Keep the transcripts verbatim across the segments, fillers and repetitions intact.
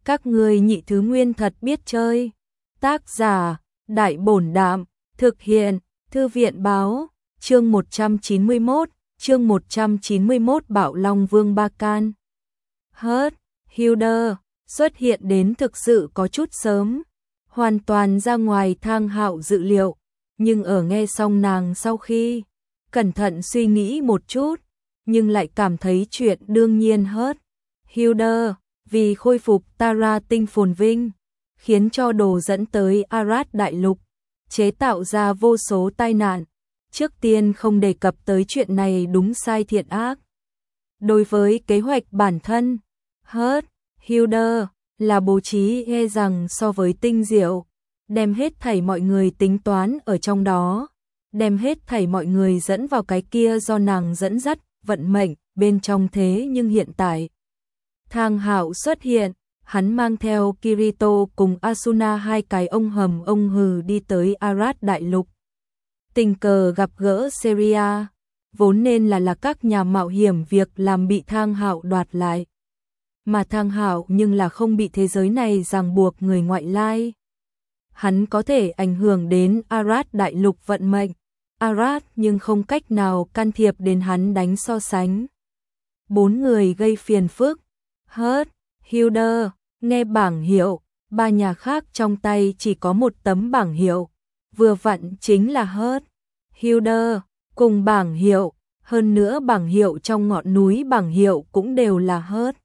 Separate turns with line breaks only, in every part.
Các ngươi nhị thứ nguyên thật biết chơi. Tác giả, Đại Bổn Đạm, thực hiện, Thư viện Báo, chương một trăm chín mươi mốt, chương một trăm chín mươi mốt Bạo Long Vương Ba Can. Hớt, Hilda, xuất hiện đến thực sự có chút sớm, hoàn toàn ra ngoài Thang Hạo dự liệu, nhưng ở nghe xong nàng sau khi cẩn thận suy nghĩ một chút, nhưng lại cảm thấy chuyện đương nhiên hớt. Hilda, vì khôi phục Tara tinh phồn vinh, khiến cho đồ dẫn tới Arad đại lục, chế tạo ra vô số tai nạn. Trước tiên không đề cập tới chuyện này đúng sai thiện ác. Đối với kế hoạch bản thân, hớt, Hilda, là bố trí e rằng so với tinh diệu, đem hết thảy mọi người tính toán ở trong đó, đem hết thảy mọi người dẫn vào cái kia do nàng dẫn dắt, vận mệnh, bên trong thế nhưng hiện tại. Thang Hạo xuất hiện, hắn mang theo Kirito cùng Asuna hai cái ông hầm ông hừ đi tới Arad đại lục. Tình cờ gặp gỡ Seria, vốn nên là là các nhà mạo hiểm việc làm bị Thang Hạo đoạt lại. Mà Thang Hạo nhưng là không bị thế giới này ràng buộc người ngoại lai. Hắn có thể ảnh hưởng đến Arad đại lục vận mệnh, Arad nhưng không cách nào can thiệp đến hắn đánh so sánh. Bốn người gây phiền phức. Hớt, Hilda, nghe bảng hiệu, ba nhà khác trong tay chỉ có một tấm bảng hiệu, vừa vặn chính là Hớt, Hilda, cùng bảng hiệu, hơn nữa bảng hiệu trong ngọn núi bảng hiệu cũng đều là Hớt.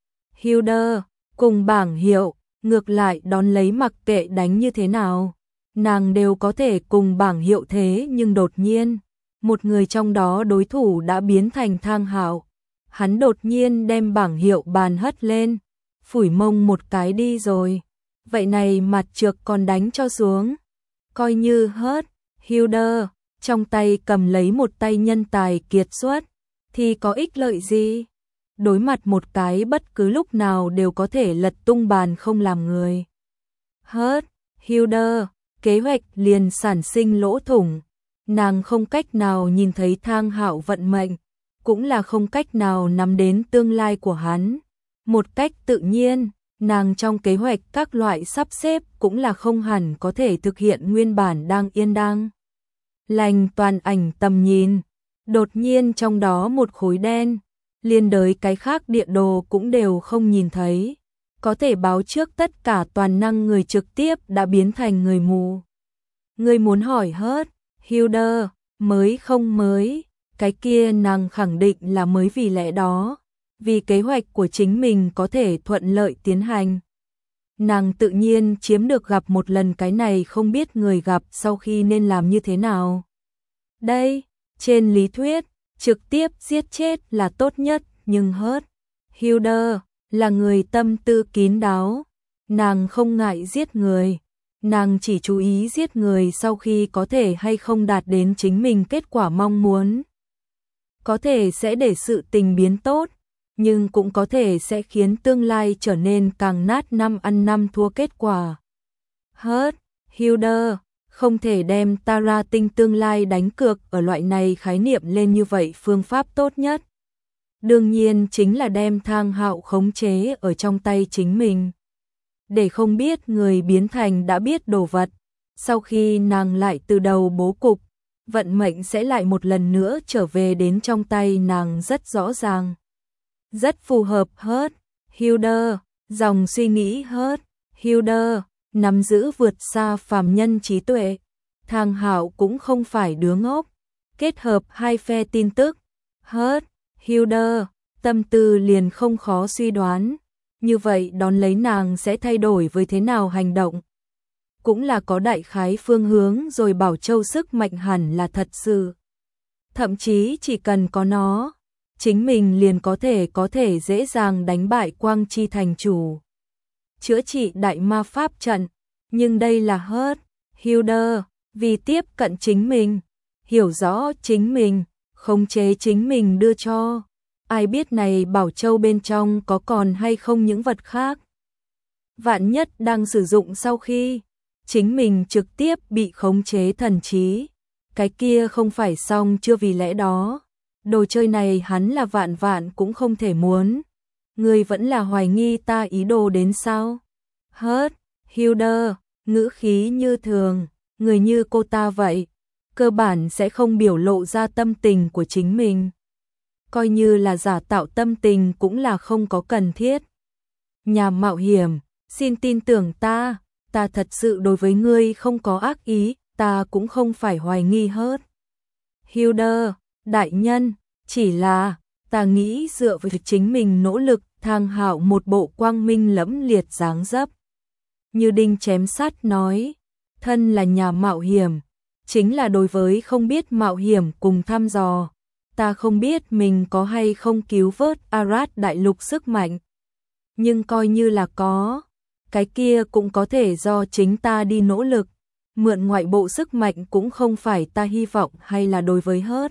Hilda, cùng bảng hiệu, ngược lại đón lấy mặc kệ đánh như thế nào, nàng đều có thể cùng bảng hiệu thế nhưng đột nhiên, một người trong đó đối thủ đã biến thành Thang Hạo. Hắn đột nhiên đem bảng hiệu bàn hất lên, phủi mông một cái đi rồi. Vậy này mặt trược còn đánh cho xuống. Coi như hớt, Hilda, trong tay cầm lấy một tay nhân tài kiệt xuất, thì có ích lợi gì? Đối mặt một cái bất cứ lúc nào đều có thể lật tung bàn không làm người. Hớt, Hilda, kế hoạch liền sản sinh lỗ thủng. Nàng không cách nào nhìn thấy Thang Hạo vận mệnh, cũng là không cách nào nắm đến tương lai của hắn. Một cách tự nhiên, nàng trong kế hoạch các loại sắp xếp cũng là không hẳn có thể thực hiện nguyên bản đang yên đang lành toàn ảnh tầm nhìn. Đột nhiên trong đó một khối đen, liên đới cái khác địa đồ cũng đều không nhìn thấy. Có thể báo trước tất cả toàn năng người trực tiếp đã biến thành người mù. Người muốn hỏi hớt, Hilda, mới không mới. Cái kia nàng khẳng định là mới vì lẽ đó, vì kế hoạch của chính mình có thể thuận lợi tiến hành. Nàng tự nhiên chiếm được gặp một lần cái này không biết người gặp sau khi nên làm như thế nào. Đây, trên lý thuyết, trực tiếp giết chết là tốt nhất, nhưng hớt, Hilda, là người tâm tư kín đáo. Nàng không ngại giết người, nàng chỉ chú ý giết người sau khi có thể hay không đạt đến chính mình kết quả mong muốn. Có thể sẽ để sự tình biến tốt, nhưng cũng có thể sẽ khiến tương lai trở nên càng nát năm ăn năm thua kết quả. Hớt, Hilda, không thể đem Tara tinh tương lai đánh cược ở loại này khái niệm lên như vậy phương pháp tốt nhất. Đương nhiên chính là đem Thang Hạo khống chế ở trong tay chính mình. Để không biết người biến thành đã biết đồ vật, sau khi nàng lại từ đầu bố cục, vận mệnh sẽ lại một lần nữa trở về đến trong tay nàng rất rõ ràng. Rất phù hợp hớt, Hilda, dòng suy nghĩ hớt, Hilda, nắm giữ vượt xa phàm nhân trí tuệ. Thang Hạo cũng không phải đứa ngốc. Kết hợp hai phe tin tức, hớt, Hilda, tâm tư liền không khó suy đoán. Như vậy đón lấy nàng sẽ thay đổi với thế nào hành động. Cũng là có đại khái phương hướng rồi. Bảo Châu sức mạnh hẳn là thật sự. Thậm chí chỉ cần có nó, chính mình liền có thể có thể dễ dàng đánh bại Quang Chi thành chủ, chữa trị đại ma pháp trận. Nhưng đây là hớt, Hilda, vì tiếp cận chính mình, hiểu rõ chính mình, khống chế chính mình đưa cho. Ai biết này Bảo Châu bên trong có còn hay không những vật khác. Vạn nhất đang sử dụng sau khi chính mình trực tiếp bị khống chế thần trí, cái kia không phải xong chưa. Vì lẽ đó, đồ chơi này hắn là vạn vạn cũng không thể muốn. ngươi vẫn là hoài nghi ta ý đồ đến sao? Hớt, Hilda, ngữ khí như thường, người như cô ta vậy, cơ bản sẽ không biểu lộ ra tâm tình của chính mình. Coi như là giả tạo tâm tình cũng là không có cần thiết. Nhà mạo hiểm, xin tin tưởng ta, ta thật sự đối với ngươi không có ác ý, ta cũng không phải hoài nghi hết. Hilda, đại nhân, chỉ là, ta nghĩ dựa vào chính mình nỗ lực, Thang Hạo một bộ quang minh lẫm liệt dáng dấp. Như đinh chém sắt nói, thân là nhà mạo hiểm, chính là đối với không biết mạo hiểm cùng thăm dò. Ta không biết mình có hay không cứu vớt Arad đại lục sức mạnh. Nhưng coi như là có, cái kia cũng có thể do chính ta đi nỗ lực. Mượn ngoại bộ sức mạnh cũng không phải ta hy vọng hay là đối với hớt.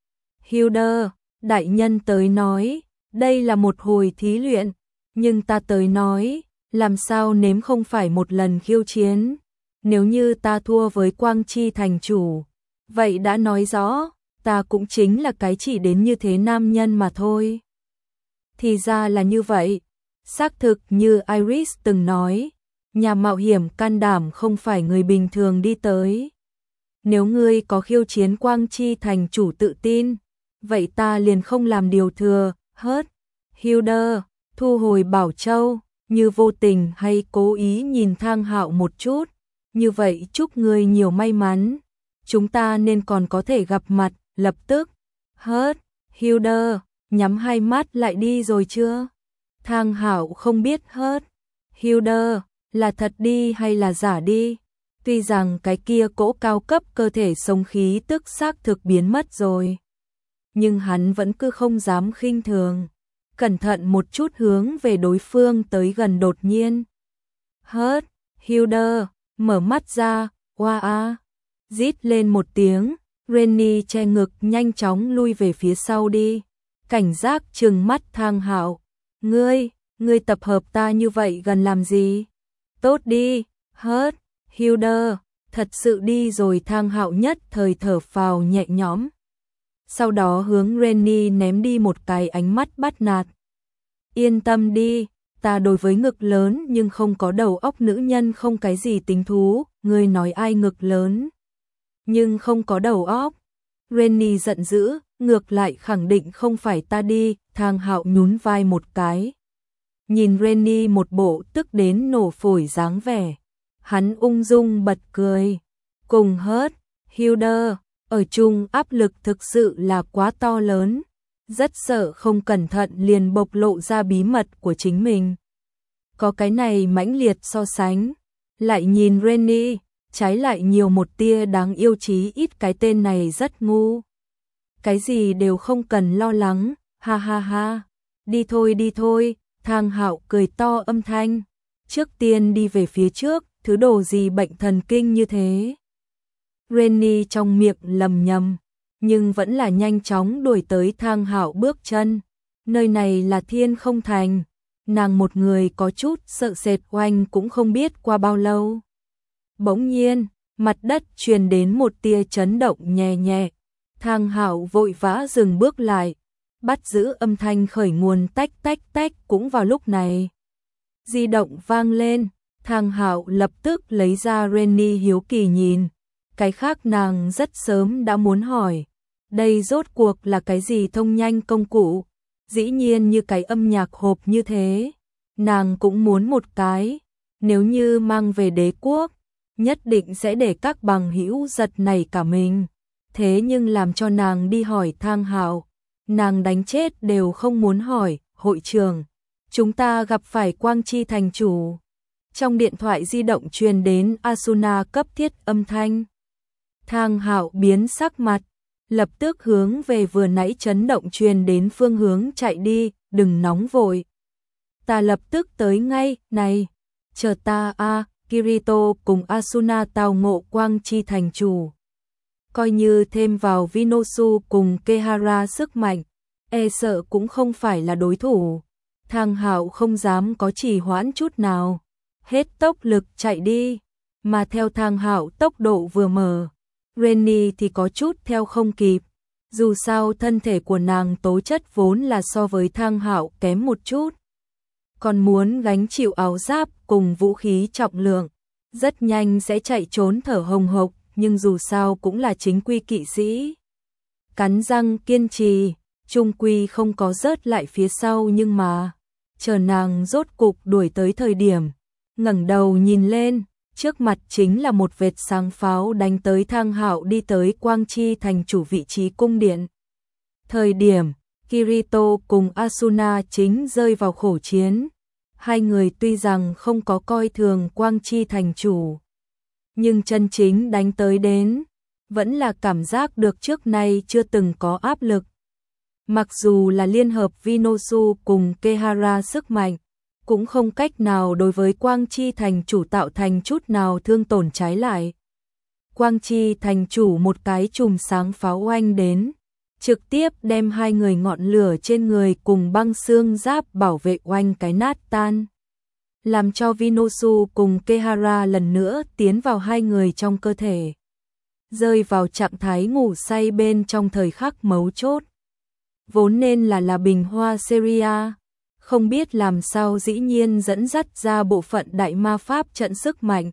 Hilda, đại nhân tới nói, đây là một hồi thí luyện, nhưng ta tới nói, làm sao nếm không phải một lần khiêu chiến. Nếu như ta thua với Quang Chi thành chủ, vậy đã nói rõ, ta cũng chính là cái chỉ đến như thế nam nhân mà thôi. Thì ra là như vậy, xác thực như Iris từng nói, nhà mạo hiểm can đảm không phải người bình thường đi tới. Nếu ngươi có khiêu chiến Quang Chi thành chủ tự tin, vậy ta liền không làm điều thừa, hớt. Hilda, thu hồi Bảo Châu, như vô tình hay cố ý nhìn Thang Hạo một chút, như vậy chúc ngươi nhiều may mắn, chúng ta nên còn có thể gặp mặt, lập tức. Hớt, Hilda, nhắm hai mắt lại đi rồi chưa? Thang Hạo không biết hớt. Hilda, là thật đi hay là giả đi? Tuy rằng cái kia cỗ cao cấp cơ thể sống khí tức xác thực biến mất rồi, nhưng hắn vẫn cứ không dám khinh thường. Cẩn thận một chút hướng về đối phương tới gần đột nhiên. Hớt, Hilda, mở mắt ra, oa a, rít lên một tiếng, Rennie che ngực nhanh chóng lui về phía sau đi. Cảnh giác trừng mắt Thang Hạo, ngươi, ngươi tập hợp ta như vậy gần làm gì? Tốt đi, hớt, Hilda, thật sự đi rồi. Thang Hạo nhất thời thở phào nhẹ nhõm. Sau đó hướng Rennie ném đi một cái ánh mắt bắt nạt. Yên tâm đi, ta đối với ngực lớn nhưng không có đầu óc nữ nhân không cái gì tính thú, ngươi nói ai ngực lớn nhưng không có đầu óc? Rennie giận dữ, ngược lại khẳng định không phải ta đi. Thang Hạo nhún vai một cái. Nhìn Rennie một bộ tức đến nổ phổi dáng vẻ, hắn ung dung bật cười. Cùng hớt, Hilda, ở chung áp lực thực sự là quá to lớn, rất sợ không cẩn thận liền bộc lộ ra bí mật của chính mình. Có cái này mãnh liệt so sánh, lại nhìn Rennie, trái lại nhiều một tia đáng yêu, chí ít cái tên này rất ngu. Cái gì đều không cần lo lắng, ha ha ha. Đi thôi đi thôi, Thang Hạo cười to âm thanh. Trước tiên đi về phía trước, thứ đồ gì bệnh thần kinh như thế. Rennie trong miệng lầm nhầm, nhưng vẫn là nhanh chóng đuổi tới Thang Hạo bước chân. Nơi này là Thiên Không Thành, nàng một người có chút sợ sệt oanh cũng không biết qua bao lâu. Bỗng nhiên, mặt đất truyền đến một tia chấn động nhẹ nhẹ. Thang Hạo vội vã dừng bước lại, bắt giữ âm thanh khởi nguồn tách tách tách. Cũng vào lúc này, di động vang lên, Thang Hạo lập tức lấy ra Rennie hiếu kỳ nhìn. Cái khác nàng rất sớm đã muốn hỏi, đây rốt cuộc là cái gì thông nhanh công cụ? Dĩ nhiên như cái âm nhạc hộp như thế, nàng cũng muốn một cái, nếu như mang về đế quốc, nhất định sẽ để các bằng hữu giật nảy cả mình. Thế nhưng làm cho nàng đi hỏi Thang Hạo, nàng đánh chết đều không muốn hỏi. Hội trưởng, chúng ta gặp phải Quang Chi thành chủ. Trong điện thoại di động truyền đến Asuna cấp thiết âm thanh. Thang Hạo biến sắc mặt, lập tức hướng về vừa nãy chấn động truyền đến phương hướng chạy đi. Đừng nóng vội, ta lập tức tới ngay. Này, chờ ta a. Kirito cùng Asuna tao ngộ Quang Chi thành chủ. Coi như thêm vào Vinosu cùng Kehara sức mạnh, e sợ cũng không phải là đối thủ. Thang Hạo không dám có trì hoãn chút nào, hết tốc lực chạy đi. Mà theo Thang Hạo tốc độ vừa mở, Rennie thì có chút theo không kịp. Dù sao thân thể của nàng tố chất vốn là so với Thang Hạo kém một chút, còn muốn gánh chịu áo giáp cùng vũ khí trọng lượng, rất nhanh sẽ chạy trốn thở hồng hộc, nhưng dù sao cũng là chính quy kỵ sĩ. Cắn răng kiên trì, trung quy không có rớt lại phía sau, nhưng mà chờ nàng rốt cục đuổi tới thời điểm, ngẩng đầu nhìn lên, trước mặt chính là một vệt sáng pháo đánh tới Thang Hạo đi tới Quang Chi thành chủ vị trí cung điện. Thời điểm Kirito cùng Asuna chính rơi vào khổ chiến, hai người tuy rằng không có coi thường Quang Chi thành chủ, nhưng chân chính đánh tới đến, vẫn là cảm giác được trước nay chưa từng có áp lực. Mặc dù là liên hợp Vinosu cùng Kehara sức mạnh, cũng không cách nào đối với Quang Chi thành chủ tạo thành chút nào thương tổn, trái lại. Quang Chi thành chủ một cái chùm sáng pháo oanh đến, trực tiếp đem hai người ngọn lửa trên người cùng băng xương giáp bảo vệ oanh cái nát tan, làm cho Vinosu cùng Kehara lần nữa tiến vào hai người trong cơ thể, rơi vào trạng thái ngủ say bên trong thời khắc mấu chốt. Vốn nên là là bình hoa Seria, không biết làm sao dĩ nhiên dẫn dắt ra bộ phận đại ma pháp trận sức mạnh,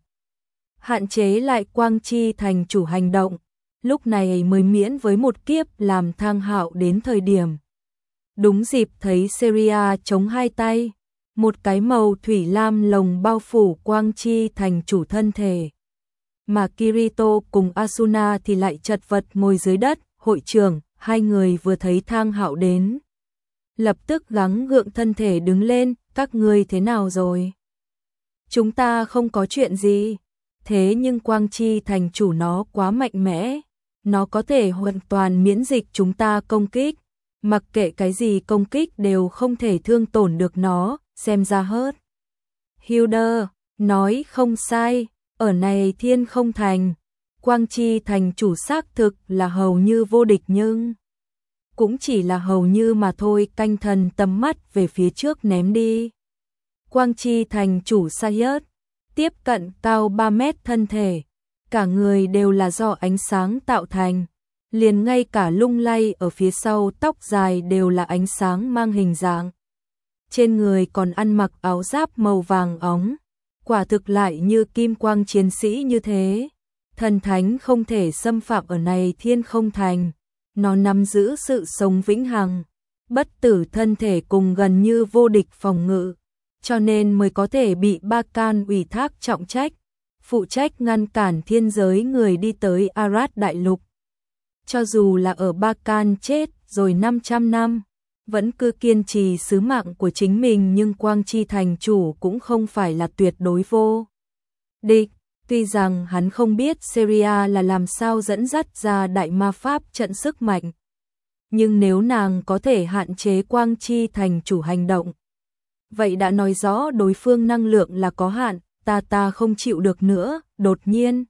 hạn chế lại Quang Chi thành chủ hành động, lúc này mới miễn với một kiếp làm Thang Hạo đến thời điểm. Đúng dịp thấy Seria chống hai tay, một cái màu thủy lam lồng bao phủ Quang Chi thành chủ thân thể, mà Kirito cùng Asuna thì lại chật vật ngồi dưới đất. Hội trưởng, hai người vừa thấy Thang Hạo đến, lập tức gắng gượng thân thể đứng lên, các ngươi thế nào rồi? Chúng ta không có chuyện gì, thế nhưng Quang Chi thành chủ nó quá mạnh mẽ, nó có thể hoàn toàn miễn dịch chúng ta công kích, mặc kệ cái gì công kích đều không thể thương tổn được nó, xem ra hớt. Hilder nói không sai, ở này Thiên Không Thành, Quang Chi thành chủ xác thực là hầu như vô địch, nhưng cũng chỉ là hầu như mà thôi. Canh thần tầm mắt về phía trước ném đi. Quang Chi thành chủ Sayat, tiếp cận cao ba mét thân thể, cả người đều là do ánh sáng tạo thành, liền ngay cả lung lay ở phía sau tóc dài đều là ánh sáng mang hình dạng. Trên người còn ăn mặc áo giáp màu vàng óng, quả thực lại như kim quang chiến sĩ như thế. Thần thánh không thể xâm phạm ở này Thiên Không Thành, nó nắm giữ sự sống vĩnh hằng, bất tử thân thể cùng gần như vô địch phòng ngự, cho nên mới có thể bị Ba Can ủy thác trọng trách, phụ trách ngăn cản thiên giới người đi tới Arad Đại Lục. Cho dù là ở Ba Can chết rồi năm trăm năm, vẫn cứ kiên trì sứ mạng của chính mình, nhưng Quang Chi thành chủ cũng không phải là tuyệt đối vô địch. Tuy rằng hắn không biết Seria là làm sao dẫn dắt ra đại ma pháp trận sức mạnh, nhưng nếu nàng có thể hạn chế Quang Chi thành chủ hành động, vậy đã nói rõ đối phương năng lượng là có hạn, ta ta không chịu được nữa. Đột nhiên,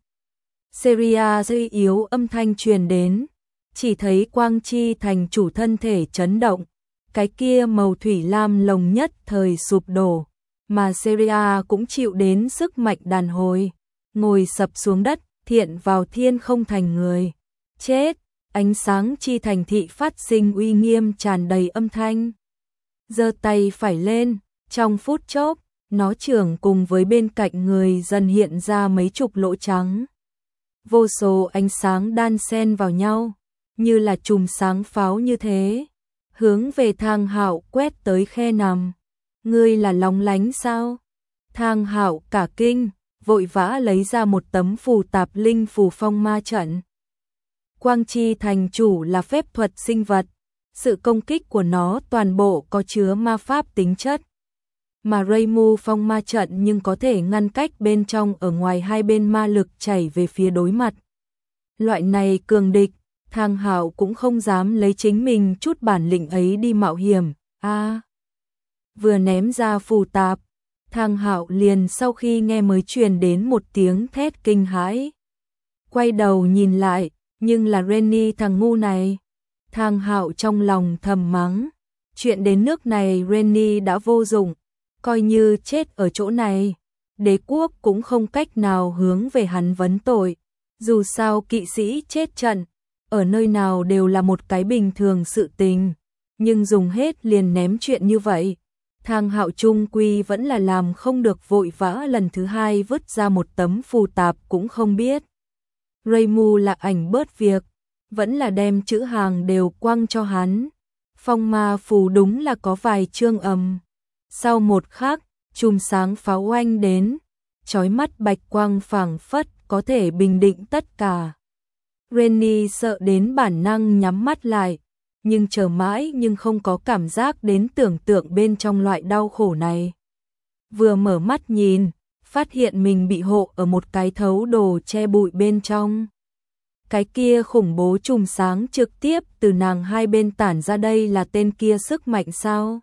Seria suy yếu âm thanh truyền đến, chỉ thấy Quang Chi thành chủ thân thể chấn động, cái kia màu thủy lam lồng nhất thời sụp đổ, mà Seria cũng chịu đến sức mạnh đàn hồi, ngồi sập xuống đất, thiện vào Thiên Không Thành người chết. Ánh sáng chi thành thị phát sinh uy nghiêm tràn đầy âm thanh. Giơ tay phải lên, trong phút chốc, nó trưởng cùng với bên cạnh người dần hiện ra mấy chục lỗ trắng. Vô số ánh sáng đan xen vào nhau, như là chùm sáng pháo như thế, hướng về Thang Hạo quét tới khe nằm. Ngươi là lóng lánh sao? Thang Hạo cả kinh, vội vã lấy ra một tấm phù tạp linh phù phong ma trận. Quang Chi thành chủ là phép thuật sinh vật, sự công kích của nó toàn bộ có chứa ma pháp tính chất. Mà Reimu phong ma trận nhưng có thể ngăn cách bên trong ở ngoài hai bên ma lực chảy về phía đối mặt. Loại này cường địch, Thang Hạo cũng không dám lấy chính mình chút bản lĩnh ấy đi mạo hiểm. A, à, vừa ném ra phù tạp, Thang Hạo liền sau khi nghe mới truyền đến một tiếng thét kinh hãi. Quay đầu nhìn lại, nhưng là Renny thằng ngu này. Thang Hạo trong lòng thầm mắng, chuyện đến nước này Renny đã vô dụng, coi như chết ở chỗ này, đế quốc cũng không cách nào hướng về hắn vấn tội. Dù sao kỵ sĩ chết trận, ở nơi nào đều là một cái bình thường sự tình, nhưng dùng hết liền ném chuyện như vậy, Thang Hạo trung quy vẫn là làm không được, vội vã lần thứ hai vứt ra một tấm phù tạp cũng không biết Reimu là ảnh bớt việc, vẫn là đem chữ hàng đều quăng cho hắn. Phong ma phù đúng là có vài chương ầm. Sau một khắc, chùm sáng pháo oanh đến, chói mắt bạch quang phảng phất có thể bình định tất cả. Rennie sợ đến bản năng nhắm mắt lại, nhưng chờ mãi nhưng không có cảm giác đến tưởng tượng bên trong loại đau khổ này. Vừa mở mắt nhìn, phát hiện mình bị hộ ở một cái thấu đồ che bụi bên trong. Cái kia khủng bố chùm sáng trực tiếp từ nàng hai bên tản ra, đây là tên kia sức mạnh sao?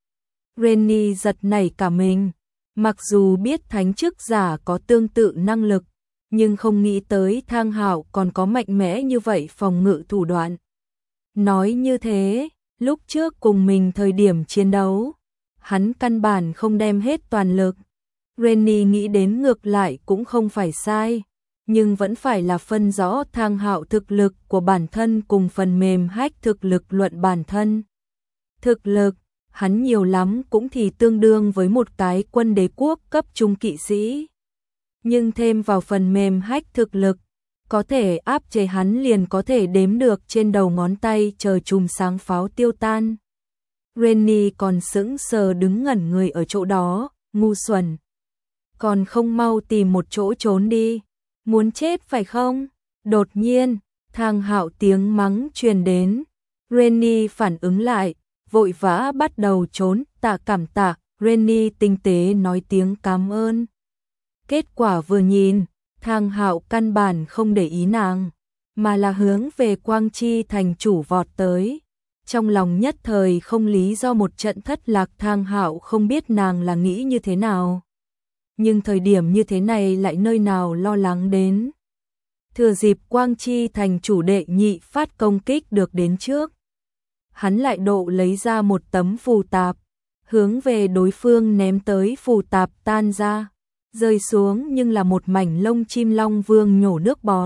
Rennie giật nảy cả mình, mặc dù biết thánh chức giả có tương tự năng lực, nhưng không nghĩ tới Thang Hạo còn có mạnh mẽ như vậy phòng ngự thủ đoạn. Nói như thế, lúc trước cùng mình thời điểm chiến đấu, hắn căn bản không đem hết toàn lực. Rennie nghĩ đến ngược lại cũng không phải sai, nhưng vẫn phải là phân rõ Thang Hạo thực lực của bản thân cùng phần mềm hack thực lực luận bản thân. Thực lực, hắn nhiều lắm cũng thì tương đương với một cái quân đế quốc cấp trung kỵ sĩ. Nhưng thêm vào phần mềm hack thực lực, có thể áp chế hắn liền có thể đếm được trên đầu ngón tay chờ chùm sáng pháo tiêu tan. Rennie còn sững sờ đứng ngẩn người ở chỗ đó, ngu xuẩn. Còn không mau tìm một chỗ trốn đi, muốn chết phải không? Đột nhiên, Thang Hạo tiếng mắng truyền đến. Rennie phản ứng lại, vội vã bắt đầu trốn, tạ cảm tạ. Rennie tinh tế nói tiếng cảm ơn. Kết quả vừa nhìn, Thang Hạo căn bản không để ý nàng, mà là hướng về Quang Chi thành chủ vọt tới. Trong lòng nhất thời không lý do một trận thất lạc, Thang Hạo không biết nàng là nghĩ như thế nào. Nhưng thời điểm như thế này lại nơi nào lo lắng đến. Thừa dịp Quang Chi thành chủ đệ nhị phát công kích được đến trước, hắn lại độ lấy ra một tấm phù tạp, hướng về đối phương ném tới. Phù tạp tan ra, rơi xuống nhưng là một mảnh lông chim long vương nhổ nước bọt.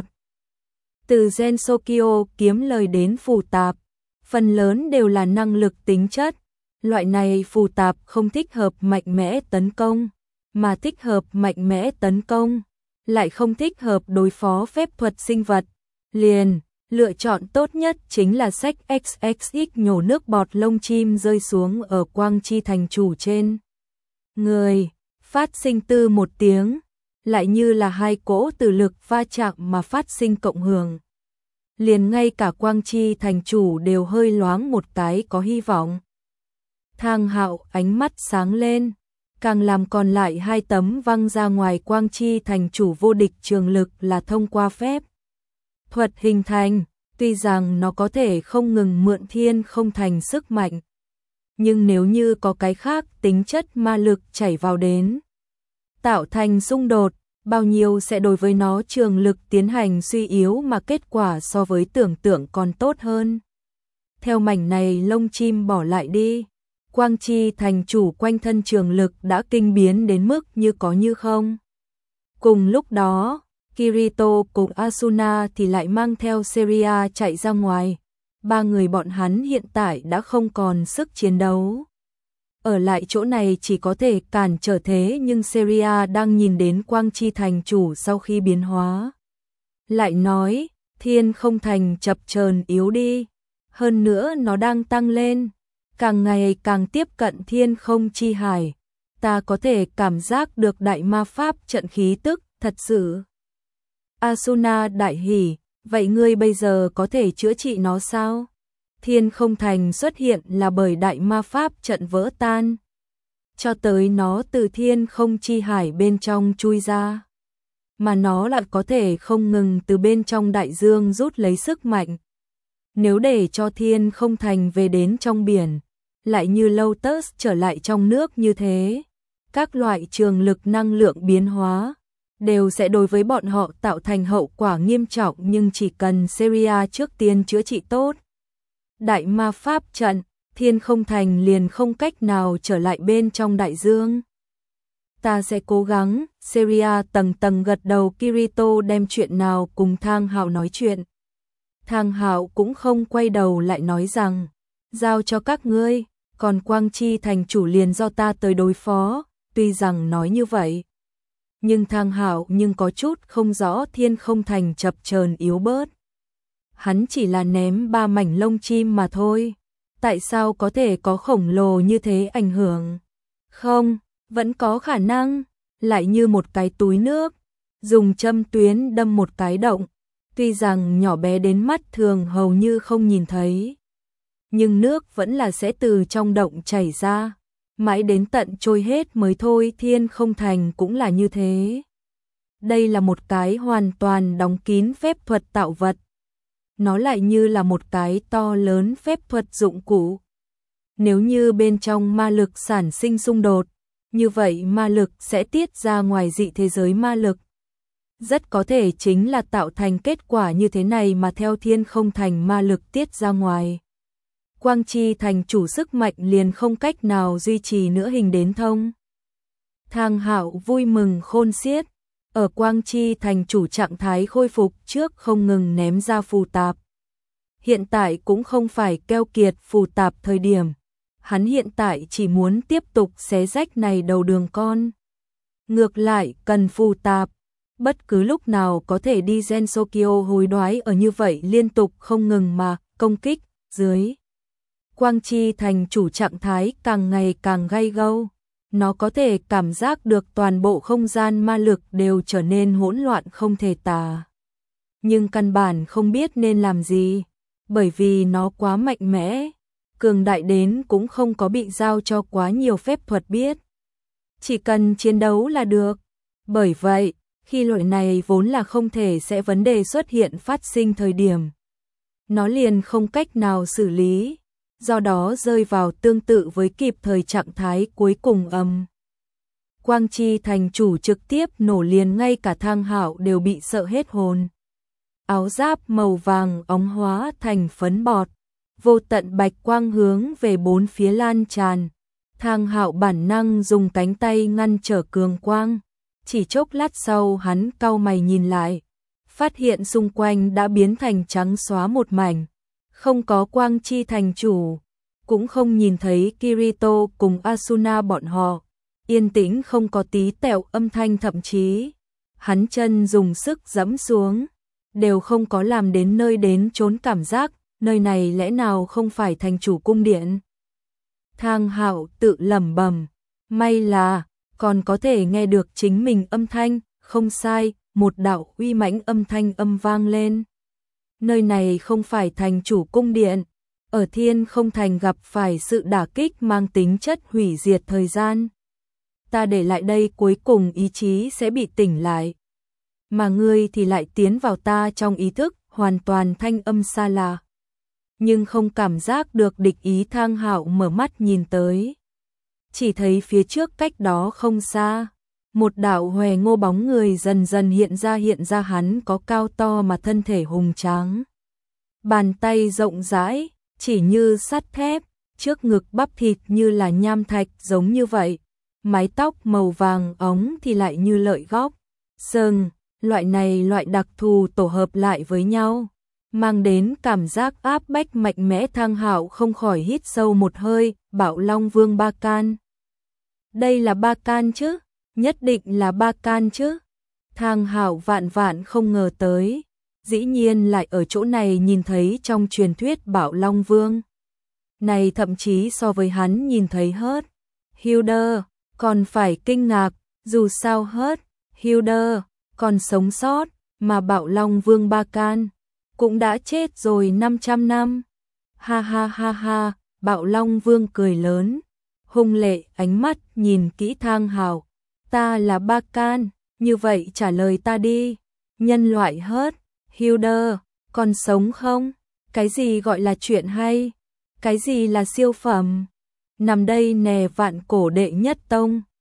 Từ Gen Sokyo kiếm lời đến phù tạp, phần lớn đều là năng lực tính chất. Loại này phù tạp không thích hợp mạnh mẽ tấn công, mà thích hợp mạnh mẽ tấn công, lại không thích hợp đối phó phép thuật sinh vật. Liền, lựa chọn tốt nhất chính là sách ích ích ích nhổ nước bọt lông chim rơi xuống ở Quang Chi thành chủ trên người, phát sinh tư một tiếng, lại như là hai cỗ từ lực va chạm mà phát sinh cộng hưởng. Liền ngay cả Quang Chi thành chủ đều hơi loáng một cái có hy vọng. Thang Hạo ánh mắt sáng lên, càng làm còn lại hai tấm văng ra ngoài. Quang Chi thành chủ vô địch trường lực là thông qua phép thuật hình thành, tuy rằng nó có thể không ngừng mượn thiên không thành sức mạnh, nhưng nếu như có cái khác tính chất ma lực chảy vào đến, tạo thành xung đột, bao nhiêu sẽ đối với nó trường lực tiến hành suy yếu, mà kết quả so với tưởng tượng còn tốt hơn. Theo mảnh này lông chim bỏ lại đi, Quang Chi thành chủ quanh thân trường lực đã kinh biến đến mức như có như không. Cùng lúc đó, Kirito cùng Asuna thì lại mang theo Seria chạy ra ngoài. Ba người bọn hắn hiện tại đã không còn sức chiến đấu. Ở lại chỗ này chỉ có thể cản trở thế, nhưng Seria đang nhìn đến Quang Chi thành chủ sau khi biến hóa. Lại nói, thiên không thành chập chờn yếu đi. Hơn nữa nó đang tăng lên, càng ngày càng tiếp cận thiên không chi hải. Ta có thể cảm giác được đại ma pháp trận khí tức, thật sự. Asuna đại hỉ, vậy ngươi bây giờ có thể chữa trị nó sao? Thiên không thành xuất hiện là bởi đại ma pháp trận vỡ tan, cho tới nó từ thiên không chi hải bên trong chui ra, mà nó lại có thể không ngừng từ bên trong đại dương rút lấy sức mạnh. Nếu để cho thiên không thành về đến trong biển, lại như Lotus trở lại trong nước như thế, các loại trường lực năng lượng biến hóa đều sẽ đối với bọn họ tạo thành hậu quả nghiêm trọng, nhưng chỉ cần Seria trước tiên chữa trị tốt đại ma pháp trận, thiên không thành liền không cách nào trở lại bên trong đại dương. Ta sẽ cố gắng. Seria tầng tầng gật đầu. Kirito đem chuyện nào cùng Thang Hạo nói chuyện. Thang Hạo cũng không quay đầu lại nói rằng, giao cho các ngươi, còn Quang Chi thành chủ liền do ta tới đối phó, tuy rằng nói như vậy. Nhưng Thang Hạo nhưng có chút không rõ Thiên Không Thành chập chờn yếu bớt. Hắn chỉ là ném ba mảnh lông chim mà thôi. Tại sao có thể có khổng lồ như thế ảnh hưởng? Không, vẫn có khả năng, lại như một cái túi nước, dùng châm tuyến đâm một cái động, tuy rằng nhỏ bé đến mắt thường hầu như không nhìn thấy. Nhưng nước vẫn là sẽ từ trong động chảy ra, mãi đến tận trôi hết mới thôi. Thiên Không Thành cũng là như thế. Đây là một cái hoàn toàn đóng kín phép thuật tạo vật. Nó lại như là một cái to lớn phép thuật dụng cụ. Nếu như bên trong ma lực sản sinh xung đột, như vậy ma lực sẽ tiết ra ngoài dị thế giới ma lực. Rất có thể chính là tạo thành kết quả như thế này mà theo Thiên Không Thành ma lực tiết ra ngoài. Quang Chi thành chủ sức mạnh liền không cách nào duy trì nữa hình đến thông. Thang Hạo vui mừng khôn xiết, ở Quang Chi thành chủ trạng thái khôi phục trước không ngừng ném ra phù tạp. Hiện tại cũng không phải keo kiệt phù tạp thời điểm, hắn hiện tại chỉ muốn tiếp tục xé rách này đầu đường con. Ngược lại cần phù tạp, bất cứ lúc nào có thể đi Gensokyo hối đoái ở như vậy liên tục không ngừng mà công kích dưới. Quang Chi thành chủ trạng thái càng ngày càng gay gâu, nó có thể cảm giác được toàn bộ không gian ma lực đều trở nên hỗn loạn không thể tả. Nhưng căn bản không biết nên làm gì, bởi vì nó quá mạnh mẽ, cường đại đến cũng không có bị giao cho quá nhiều phép thuật biết. Chỉ cần chiến đấu là được. Bởi vậy, khi loại này vốn là không thể sẽ vấn đề xuất hiện phát sinh thời điểm, nó liền không cách nào xử lý, do đó rơi vào tương tự với kịp thời trạng thái cuối cùng âm. Quang Chi thành chủ trực tiếp nổ liền, ngay cả Thang Hạo đều bị sợ hết hồn. Áo giáp màu vàng óng hóa thành phấn bọt, vô tận bạch quang hướng về bốn phía lan tràn. Thang Hạo bản năng dùng cánh tay ngăn trở cường quang, chỉ chốc lát sau hắn cau mày nhìn lại, phát hiện xung quanh đã biến thành trắng xóa một mảnh, không có Quang Chi thành chủ, cũng không nhìn thấy Kirito cùng Asuna bọn họ, yên tĩnh không có tí tẹo âm thanh, thậm chí hắn chân dùng sức giẫm xuống, đều không có làm đến nơi đến chốn cảm giác, nơi này lẽ nào không phải thành chủ cung điện? Thang Hạo tự lẩm bẩm, may là còn có thể nghe được chính mình âm thanh, không sai, một đạo uy mãnh âm thanh âm vang lên. Nơi này không phải thành chủ cung điện, ở Thiên Không Thành gặp phải sự đả kích mang tính chất hủy diệt thời gian. Ta để lại đây cuối cùng ý chí sẽ bị tỉnh lại, mà ngươi thì lại tiến vào ta trong ý thức, hoàn toàn thanh âm xa lạ. Nhưng không cảm giác được địch ý. Thang Hạo mở mắt nhìn tới, chỉ thấy phía trước cách đó không xa, một đạo hòe ngô bóng người dần dần hiện ra hiện ra hắn có cao to mà thân thể hùng tráng. Bàn tay rộng rãi, chỉ như sắt thép, trước ngực bắp thịt như là nham thạch giống như vậy, mái tóc màu vàng óng thì lại như lợi góc. Sừng, loại này loại đặc thù tổ hợp lại với nhau, mang đến cảm giác áp bách mạnh mẽ. Thang Hạo không khỏi hít sâu một hơi, Bạo Long Vương Ba Can. Đây là Ba Can chứ? Nhất định là Ba Can chứ? Thang Hạo vạn vạn không ngờ tới, dĩ nhiên lại ở chỗ này nhìn thấy trong truyền thuyết Bạo Long Vương. Này thậm chí so với hắn nhìn thấy Hớt Hilder còn phải kinh ngạc, dù sao Hớt Hilder còn sống sót, mà Bạo Long Vương Ba Can cũng đã chết rồi năm trăm năm. Ha ha ha ha, Bạo Long Vương cười lớn, hung lệ ánh mắt nhìn kỹ Thang Hạo. Ta là Ba Can, như vậy trả lời ta đi, nhân loại Hớt Hilder còn sống không? Cái gì gọi là chuyện hay? Cái gì là siêu phẩm? Nằm đây nè, vạn cổ đệ nhất tông,